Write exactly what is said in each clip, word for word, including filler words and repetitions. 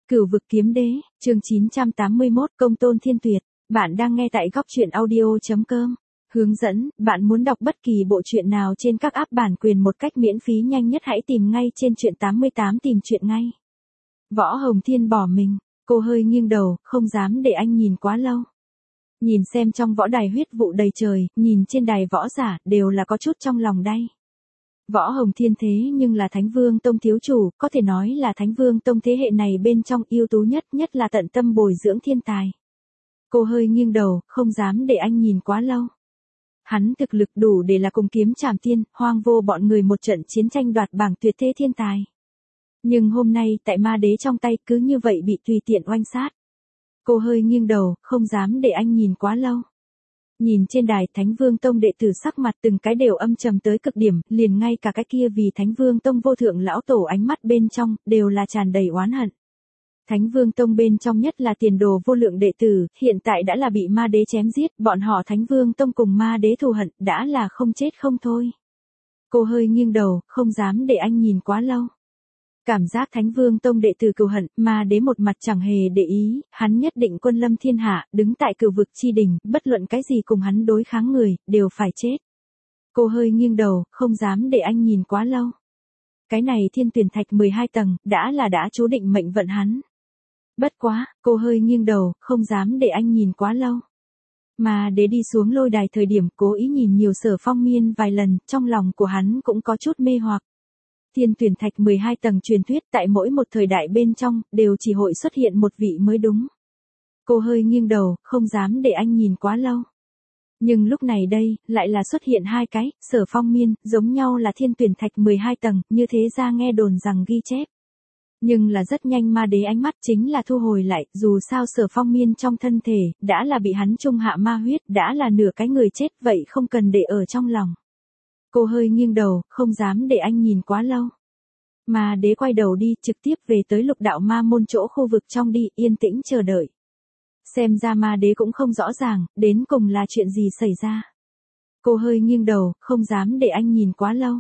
Cửu vực kiếm đế, chương chín trăm tám mươi mốt, công tôn thiên tuyệt. Bạn đang nghe tại góc truyện audio.com. Hướng dẫn, bạn muốn đọc bất kỳ bộ truyện nào trên các app bản quyền một cách miễn phí nhanh nhất hãy tìm ngay trên truyện tám mươi tám tìm truyện ngay. Võ Hồng Thiên bỏ mình, cô hơi nghiêng đầu, không dám để anh nhìn quá lâu. Nhìn xem trong võ đài huyết vụ đầy trời, nhìn trên đài võ giả, đều là có chút trong lòng đay. Võ Hồng Thiên thế nhưng là Thánh Vương Tông thiếu chủ, có thể nói là Thánh Vương Tông thế hệ này bên trong ưu tú nhất, nhất là tận tâm bồi dưỡng thiên tài. Cô hơi nghiêng đầu, không dám để anh nhìn quá lâu. Hắn thực lực đủ để là cùng Kiếm Trảm Tiên, Hoang Vô bọn người một trận chiến tranh đoạt bảng tuyệt thế thiên tài. Nhưng hôm nay tại ma đế trong tay cứ như vậy bị tùy tiện oanh sát. Cô hơi nghiêng đầu, không dám để anh nhìn quá lâu. Nhìn trên đài Thánh Vương Tông đệ tử sắc mặt từng cái đều âm trầm tới cực điểm, liền ngay cả cái kia vì Thánh Vương Tông vô thượng lão tổ ánh mắt bên trong, đều là tràn đầy oán hận. Thánh Vương Tông bên trong nhất là tiền đồ vô lượng đệ tử, hiện tại đã là bị ma đế chém giết, bọn họ Thánh Vương Tông cùng ma đế thù hận, đã là không chết không thôi. Cô hơi nghiêng đầu, không dám để anh nhìn quá lâu. Cảm giác Thánh Vương Tông đệ tử cừu hận, ma đế một mặt chẳng hề để ý, hắn nhất định quân lâm thiên hạ, đứng tại cửu vực chi đỉnh, bất luận cái gì cùng hắn đối kháng người, đều phải chết. Cô hơi nghiêng đầu, không dám để anh nhìn quá lâu. Cái này thiên tuyển thạch mười hai tầng, đã là đã chú định mệnh vận hắn. Bất quá, cô hơi nghiêng đầu, không dám để anh nhìn quá lâu. Ma đế đi xuống lôi đài thời điểm cố ý nhìn nhiều Sở Phong Miên vài lần, trong lòng của hắn cũng có chút mê hoặc. Thiên tuyển thạch mười hai tầng truyền thuyết tại mỗi một thời đại bên trong, đều chỉ hội xuất hiện một vị mới đúng. Cô hơi nghiêng đầu, không dám để anh nhìn quá lâu. Nhưng lúc này đây, lại là xuất hiện hai cái, Sở Phong Miên, giống nhau là thiên tuyển thạch mười hai tầng, như thế ra nghe đồn rằng ghi chép. Nhưng là rất nhanh ma đế ánh mắt chính là thu hồi lại, dù sao Sở Phong Miên trong thân thể, đã là bị hắn trung hạ ma huyết, đã là nửa cái người chết, vậy không cần để ở trong lòng. Cô hơi nghiêng đầu, không dám để anh nhìn quá lâu. Ma đế quay đầu đi, trực tiếp về tới lục đạo ma môn chỗ khu vực trong đi, yên tĩnh chờ đợi. Xem ra ma đế cũng không rõ ràng, đến cùng là chuyện gì xảy ra. Cô hơi nghiêng đầu, không dám để anh nhìn quá lâu.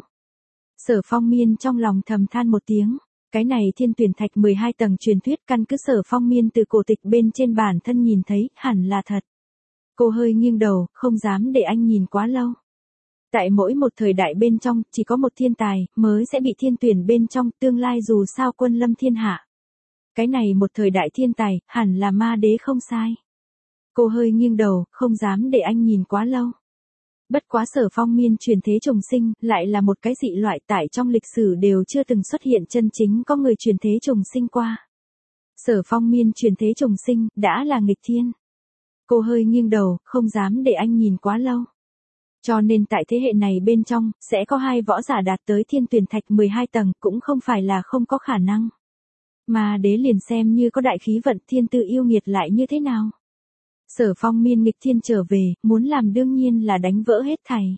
Sở Phong Miên trong lòng thầm than một tiếng. Cái này thiên tuyển thạch mười hai tầng truyền thuyết căn cứ Sở Phong Miên từ cổ tịch bên trên bản thân nhìn thấy, hẳn là thật. Cô hơi nghiêng đầu, không dám để anh nhìn quá lâu. Tại mỗi một thời đại bên trong, chỉ có một thiên tài, mới sẽ bị thiên tuyển bên trong, tương lai dù sao quân lâm thiên hạ. Cái này một thời đại thiên tài, hẳn là ma đế không sai. Cô hơi nghiêng đầu, không dám để anh nhìn quá lâu. Bất quá Sở Phong Miên truyền thế trùng sinh, lại là một cái dị loại tại trong lịch sử đều chưa từng xuất hiện chân chính có người truyền thế trùng sinh qua. Sở Phong Miên truyền thế trùng sinh, đã là nghịch thiên. Cô hơi nghiêng đầu, không dám để anh nhìn quá lâu. Cho nên tại thế hệ này bên trong, sẽ có hai võ giả đạt tới thiên tuyển thạch mười hai tầng, cũng không phải là không có khả năng. Mà đế liền xem như có đại khí vận thiên tư yêu nghiệt lại như thế nào. Sở Phong Miên nghịch thiên trở về, muốn làm đương nhiên là đánh vỡ hết thảy.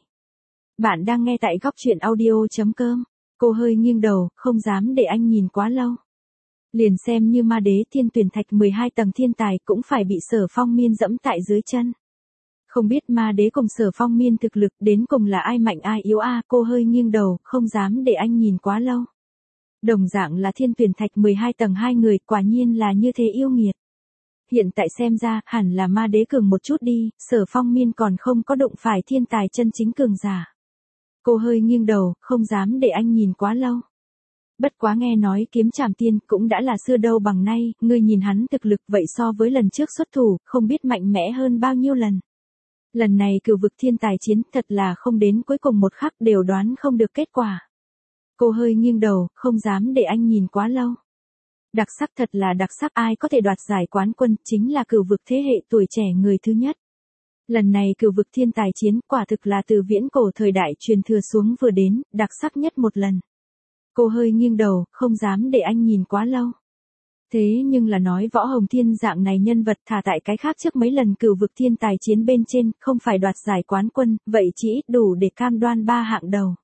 Bạn đang nghe tại góc truyện audio.com. Cô hơi nghiêng đầu, không dám để anh nhìn quá lâu. Liền xem như ma đế thiên tuyển thạch mười hai tầng thiên tài cũng phải bị Sở Phong Miên dẫm tại dưới chân. Không biết ma đế cùng Sở Phong Miên thực lực đến cùng là ai mạnh ai yếu a à, cô hơi nghiêng đầu, không dám để anh nhìn quá lâu. Đồng dạng là thiên tuyển thạch mười hai tầng hai người, quả nhiên là như thế yêu nghiệt. Hiện tại xem ra, hẳn là ma đế cường một chút đi, Sở Phong Miên còn không có đụng phải thiên tài chân chính cường giả. Cô hơi nghiêng đầu, không dám để anh nhìn quá lâu. Bất quá nghe nói Kiếm Trảm Tiên cũng đã là xưa đâu bằng nay, ngươi nhìn hắn thực lực vậy so với lần trước xuất thủ, không biết mạnh mẽ hơn bao nhiêu lần. Lần này cửu vực thiên tài chiến thật là không đến cuối cùng một khắc đều đoán không được kết quả. Cô hơi nghiêng đầu, không dám để anh nhìn quá lâu. Đặc sắc thật là đặc sắc, ai có thể đoạt giải quán quân chính là cửu vực thế hệ tuổi trẻ người thứ nhất. Lần này cửu vực thiên tài chiến quả thực là từ viễn cổ thời đại truyền thừa xuống vừa đến, đặc sắc nhất một lần. Cô hơi nghiêng đầu, không dám để anh nhìn quá lâu. Thế nhưng là nói Võ Hồng Thiên dạng này nhân vật thả tại cái khác trước mấy lần cửu vực thiên tài chiến bên trên, không phải đoạt giải quán quân, vậy chỉ ít đủ để cam đoan ba hạng đầu.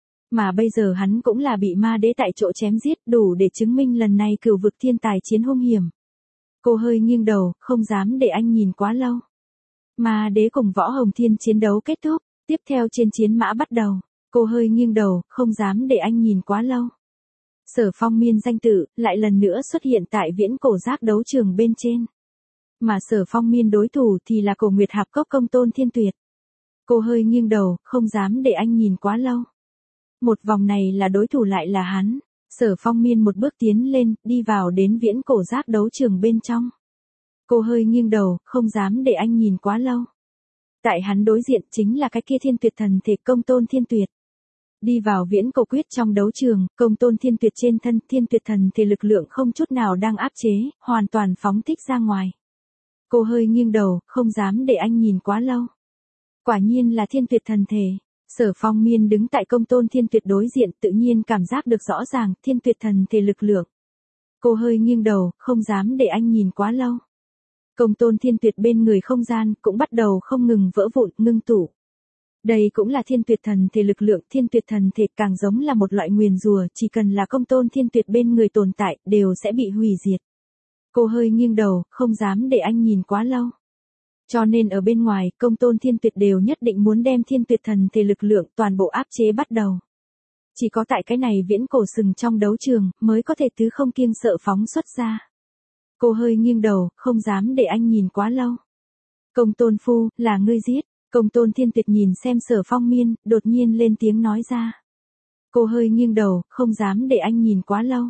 Mà bây giờ hắn cũng là bị ma đế tại chỗ chém giết, đủ để chứng minh lần này cửu vực thiên tài chiến hung hiểm. Cô hơi nghiêng đầu, không dám để anh nhìn quá lâu. Ma đế cùng Võ Hồng Thiên chiến đấu kết thúc, tiếp theo trên chiến mã bắt đầu. Cô hơi nghiêng đầu, không dám để anh nhìn quá lâu. Sở Phong Miên danh tự, lại lần nữa xuất hiện tại viễn cổ giác đấu trường bên trên. Mà Sở Phong Miên đối thủ thì là Cổ Nguyệt Hạp Cốc Công Tôn Thiên Tuyệt. Cô hơi nghiêng đầu, không dám để anh nhìn quá lâu. Một vòng này là đối thủ lại là hắn. Sở Phong Miên một bước tiến lên, đi vào đến viễn cổ giác đấu trường bên trong. Cô hơi nghiêng đầu, không dám để anh nhìn quá lâu. Tại hắn đối diện chính là cái kia Thiên Tuyệt thần thể Công Tôn Thiên Tuyệt. Đi vào viễn cổ quyết trong đấu trường, Công Tôn Thiên Tuyệt trên thân Thiên Tuyệt thần thể lực lượng không chút nào đang áp chế, hoàn toàn phóng thích ra ngoài. Cô hơi nghiêng đầu, không dám để anh nhìn quá lâu. Quả nhiên là Thiên Tuyệt thần thể. Sở Phong Miên đứng tại Công Tôn Thiên Tuyệt đối diện tự nhiên cảm giác được rõ ràng Thiên Tuyệt thần thể lực lượng. Cô hơi nghiêng đầu, không dám để anh nhìn quá lâu. Công Tôn Thiên Tuyệt bên người không gian cũng bắt đầu không ngừng vỡ vụn ngưng tụ. Đây cũng là Thiên Tuyệt thần thể lực lượng, Thiên Tuyệt thần thể càng giống là một loại nguyền rủa, chỉ cần là Công Tôn Thiên Tuyệt bên người tồn tại đều sẽ bị hủy diệt. Cô hơi nghiêng đầu, không dám để anh nhìn quá lâu. Cho nên ở bên ngoài, Công Tôn Thiên Tuyệt đều nhất định muốn đem Thiên Tuyệt thần thể lực lượng toàn bộ áp chế bắt đầu. Chỉ có tại cái này viễn cổ sừng trong đấu trường, mới có thể tứ không kiêng sợ phóng xuất ra. Cô hơi nghiêng đầu, không dám để anh nhìn quá lâu. Công Tôn Phu, là ngươi giết. Công Tôn Thiên Tuyệt nhìn xem Sở Phong Miên, đột nhiên lên tiếng nói ra. Cô hơi nghiêng đầu, không dám để anh nhìn quá lâu.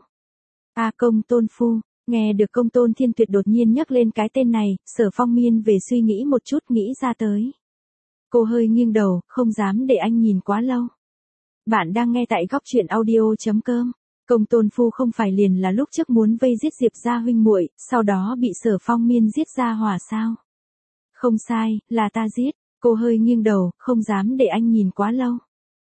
A à, Công Tôn Phu. Nghe được Công Tôn Thiên Tuyệt đột nhiên nhắc lên cái tên này, Sở Phong Miên về suy nghĩ một chút nghĩ ra tới. Cô hơi nghiêng đầu, không dám để anh nhìn quá lâu. Bạn đang nghe tại góc truyện audio.com. Công Tôn Phu không phải liền là lúc trước muốn vây giết Diệp gia huynh muội, sau đó bị Sở Phong Miên giết ra hỏa sao? Không sai, là ta giết. Cô hơi nghiêng đầu, không dám để anh nhìn quá lâu.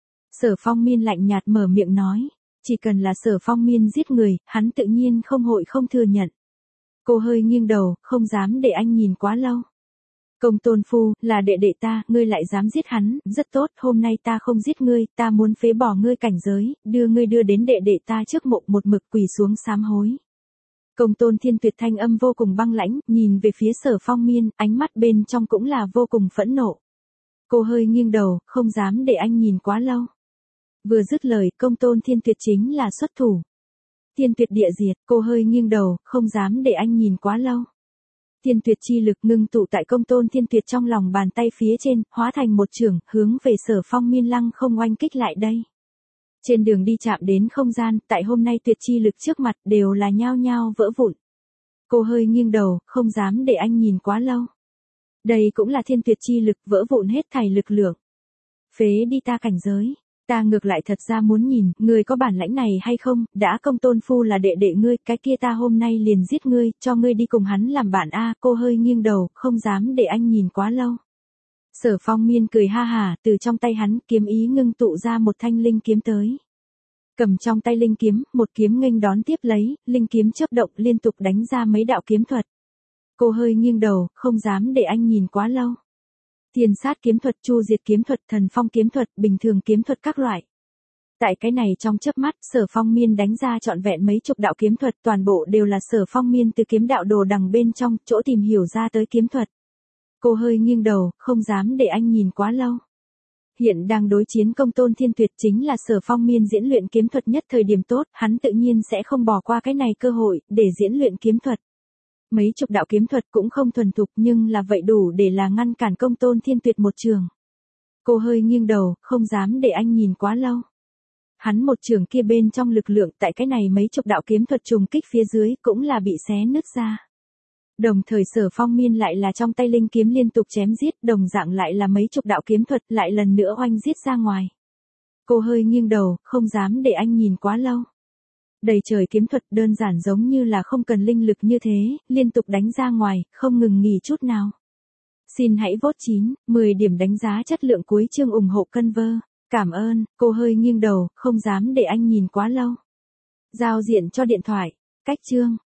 Sở Phong Miên lạnh nhạt mở miệng nói. Chỉ cần là Sở Phong Miên giết người, hắn tự nhiên không hội không thừa nhận. Cô hơi nghiêng đầu, không dám để anh nhìn quá lâu. Công Tôn Phu, là đệ đệ ta, ngươi lại dám giết hắn, rất tốt, hôm nay ta không giết ngươi, ta muốn phế bỏ ngươi cảnh giới, đưa ngươi đưa đến đệ đệ ta trước mộ một mực quỳ xuống sám hối. Công Tôn Thiên Tuyệt thanh âm vô cùng băng lãnh, nhìn về phía Sở Phong Miên, ánh mắt bên trong cũng là vô cùng phẫn nộ. Cô hơi nghiêng đầu, không dám để anh nhìn quá lâu. Vừa dứt lời, Công Tôn Thiên Tuyệt chính là xuất thủ. Thiên Tuyệt địa diệt, cô hơi nghiêng đầu, không dám để anh nhìn quá lâu. Thiên Tuyệt chi lực ngưng tụ tại Công Tôn Thiên Tuyệt trong lòng bàn tay phía trên, hóa thành một chưởng, hướng về Sở Phong Miên lăng không oanh kích lại đây. Trên đường đi chạm đến không gian, tại hôm nay tuyệt chi lực trước mặt đều là nhao nhao vỡ vụn. Cô hơi nghiêng đầu, không dám để anh nhìn quá lâu. Đây cũng là Thiên Tuyệt chi lực vỡ vụn hết thảy lực lượng. Phế đi ta cảnh giới. Ta ngược lại thật ra muốn nhìn, ngươi có bản lãnh này hay không, đã Công Tôn Phu là đệ đệ ngươi, cái kia ta hôm nay liền giết ngươi, cho ngươi đi cùng hắn làm bạn a. Cô hơi nghiêng đầu, không dám để anh nhìn quá lâu. Sở Phong Miên cười ha hả, từ trong tay hắn, kiếm ý ngưng tụ ra một thanh linh kiếm tới. Cầm trong tay linh kiếm, một kiếm nghênh đón tiếp lấy, linh kiếm chớp động liên tục đánh ra mấy đạo kiếm thuật. Cô hơi nghiêng đầu, không dám để anh nhìn quá lâu. Thiên sát kiếm thuật, chu diệt kiếm thuật, thần phong kiếm thuật, bình thường kiếm thuật các loại. Tại cái này trong chớp mắt, Sở Phong Miên đánh ra trọn vẹn mấy chục đạo kiếm thuật, toàn bộ đều là Sở Phong Miên từ kiếm đạo đồ đằng bên trong, chỗ tìm hiểu ra tới kiếm thuật. Cô hơi nghiêng đầu, không dám để anh nhìn quá lâu. Hiện đang đối chiến Công Tôn Thiên Tuyệt chính là Sở Phong Miên diễn luyện kiếm thuật nhất thời điểm tốt, hắn tự nhiên sẽ không bỏ qua cái này cơ hội, để diễn luyện kiếm thuật. Mấy chục đạo kiếm thuật cũng không thuần thục nhưng là vậy đủ để là ngăn cản Công Tôn Thiên Tuyệt một trường. Cô hơi nghiêng đầu, không dám để anh nhìn quá lâu. Hắn một trường kia bên trong lực lượng tại cái này mấy chục đạo kiếm thuật trùng kích phía dưới cũng là bị xé nứt ra. Đồng thời Sở Phong Miên lại là trong tay linh kiếm liên tục chém giết, đồng dạng lại là mấy chục đạo kiếm thuật lại lần nữa oanh giết ra ngoài. Cô hơi nghiêng đầu, không dám để anh nhìn quá lâu. Đầy trời kiếm thuật đơn giản giống như là không cần linh lực như thế, liên tục đánh ra ngoài, không ngừng nghỉ chút nào. Xin hãy vote chín, mười điểm đánh giá chất lượng cuối chương ủng hộ cân vơ. Cảm ơn, cô hơi nghiêng đầu, không dám để anh nhìn quá lâu. Giao diện cho điện thoại, cách chương.